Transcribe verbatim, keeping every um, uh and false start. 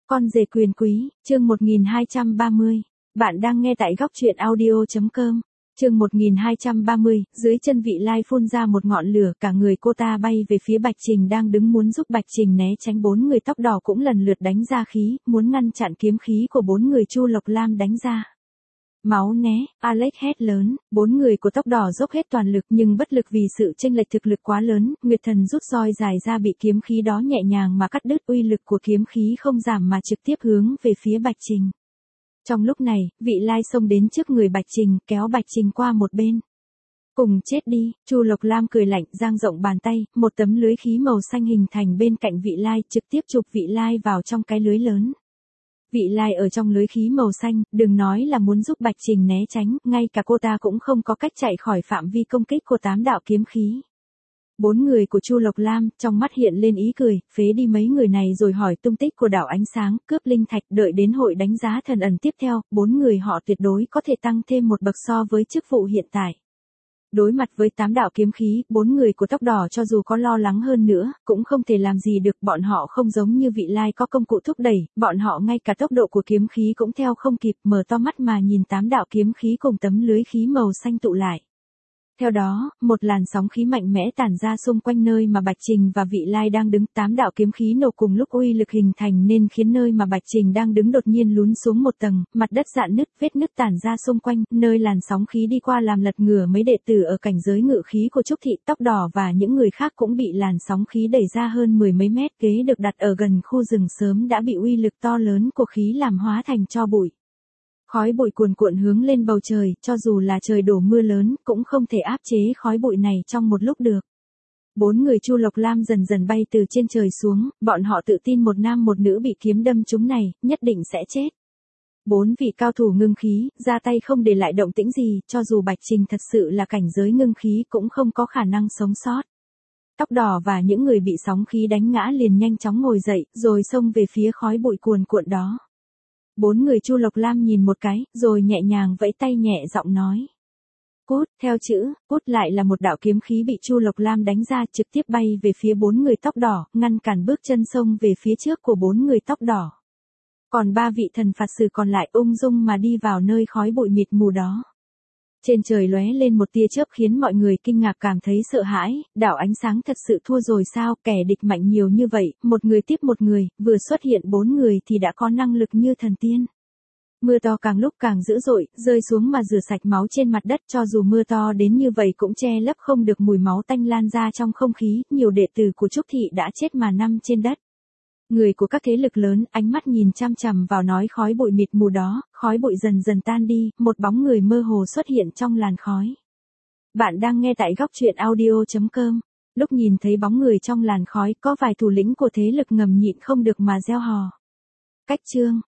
Con rể quyền quý, chương một nghìn hai trăm ba mươi. Bạn đang nghe tại góc truyện audio chấm com. Chương một nghìn hai trăm ba mươi, dưới chân Vị Lai phun ra một ngọn lửa, cả người cô ta bay về phía Bạch Trình đang đứng muốn giúp Bạch Trình né tránh. Bốn người tóc đỏ cũng lần lượt đánh ra khí, muốn ngăn chặn kiếm khí của bốn người Chu Lộc Lam đánh ra. Máu né, Alex hét lớn, bốn người của tóc đỏ dốc hết toàn lực nhưng bất lực vì sự chênh lệch thực lực quá lớn, Nguyệt Thần rút roi dài ra bị kiếm khí đó nhẹ nhàng mà cắt đứt, uy lực của kiếm khí không giảm mà trực tiếp hướng về phía Bạch Trình. Trong lúc này, Vị Lai xông đến trước người Bạch Trình, kéo Bạch Trình qua một bên. Cùng chết đi, Chu Lộc Lam cười lạnh, dang rộng bàn tay, một tấm lưới khí màu xanh hình thành bên cạnh Vị Lai, trực tiếp chụp Vị Lai vào trong cái lưới lớn. Vị Lai ở trong lưới khí màu xanh, đừng nói là muốn giúp Bạch Trình né tránh, ngay cả cô ta cũng không có cách chạy khỏi phạm vi công kích của tám đạo kiếm khí. Bốn người của Chu Lộc Lam, trong mắt hiện lên ý cười, phế đi mấy người này rồi hỏi tung tích của đảo ánh sáng, cướp linh thạch, đợi đến hội đánh giá thần ẩn tiếp theo, bốn người họ tuyệt đối có thể tăng thêm một bậc so với chức vụ hiện tại. Đối mặt với tám đạo kiếm khí, bốn người của tóc đỏ cho dù có lo lắng hơn nữa, cũng không thể làm gì được, bọn họ không giống như Vị Lai có công cụ thúc đẩy, bọn họ ngay cả tốc độ của kiếm khí cũng theo không kịp, mở to mắt mà nhìn tám đạo kiếm khí cùng tấm lưới khí màu xanh tụ lại. Theo đó, một làn sóng khí mạnh mẽ tản ra xung quanh nơi mà Bạch Trình và Vị Lai đang đứng, tám đạo kiếm khí nổ cùng lúc uy lực hình thành nên khiến nơi mà Bạch Trình đang đứng đột nhiên lún xuống một tầng, mặt đất rạn nứt, vết nứt tản ra xung quanh, nơi làn sóng khí đi qua làm lật ngửa mấy đệ tử ở cảnh giới ngự khí của Trúc Thị. Tóc đỏ và những người khác cũng bị làn sóng khí đẩy ra hơn mười mấy mét, ghế được đặt ở gần khu rừng sớm đã bị uy lực to lớn của khí làm hóa thành tro bụi. Khói bụi cuồn cuộn hướng lên bầu trời, cho dù là trời đổ mưa lớn, cũng không thể áp chế khói bụi này trong một lúc được. Bốn người Chu Lộc Lam dần dần bay từ trên trời xuống, bọn họ tự tin một nam một nữ bị kiếm đâm trúng này, nhất định sẽ chết. Bốn vị cao thủ ngưng khí, ra tay không để lại động tĩnh gì, cho dù Bạch Trình thật sự là cảnh giới ngưng khí cũng không có khả năng sống sót. Tóc đỏ và những người bị sóng khí đánh ngã liền nhanh chóng ngồi dậy, rồi xông về phía khói bụi cuồn cuộn đó. Bốn người Chu Lộc Lam nhìn một cái, rồi nhẹ nhàng vẫy tay nhẹ giọng nói. Cút, theo chữ, cút lại là một đạo kiếm khí bị Chu Lộc Lam đánh ra trực tiếp bay về phía bốn người tóc đỏ, ngăn cản bước chân xông về phía trước của bốn người tóc đỏ. Còn ba vị thần phạt sử còn lại ung dung mà đi vào nơi khói bụi mịt mù đó. Trên trời lóe lên một tia chớp khiến mọi người kinh ngạc cảm thấy sợ hãi, đảo ánh sáng thật sự thua rồi sao, kẻ địch mạnh nhiều như vậy, một người tiếp một người, vừa xuất hiện bốn người thì đã có năng lực như thần tiên. Mưa to càng lúc càng dữ dội, rơi xuống mà rửa sạch máu trên mặt đất, cho dù mưa to đến như vậy cũng che lấp không được mùi máu tanh lan ra trong không khí, nhiều đệ tử của Trúc Thị đã chết mà nằm trên đất. Người của các thế lực lớn, ánh mắt nhìn chăm chằm vào nói khói bụi mịt mù đó, khói bụi dần dần tan đi, một bóng người mơ hồ xuất hiện trong làn khói. Bạn đang nghe tại góc truyện audio chấm com. Lúc nhìn thấy bóng người trong làn khói, có vài thủ lĩnh của thế lực ngầm nhịn không được mà reo hò. Cách chương,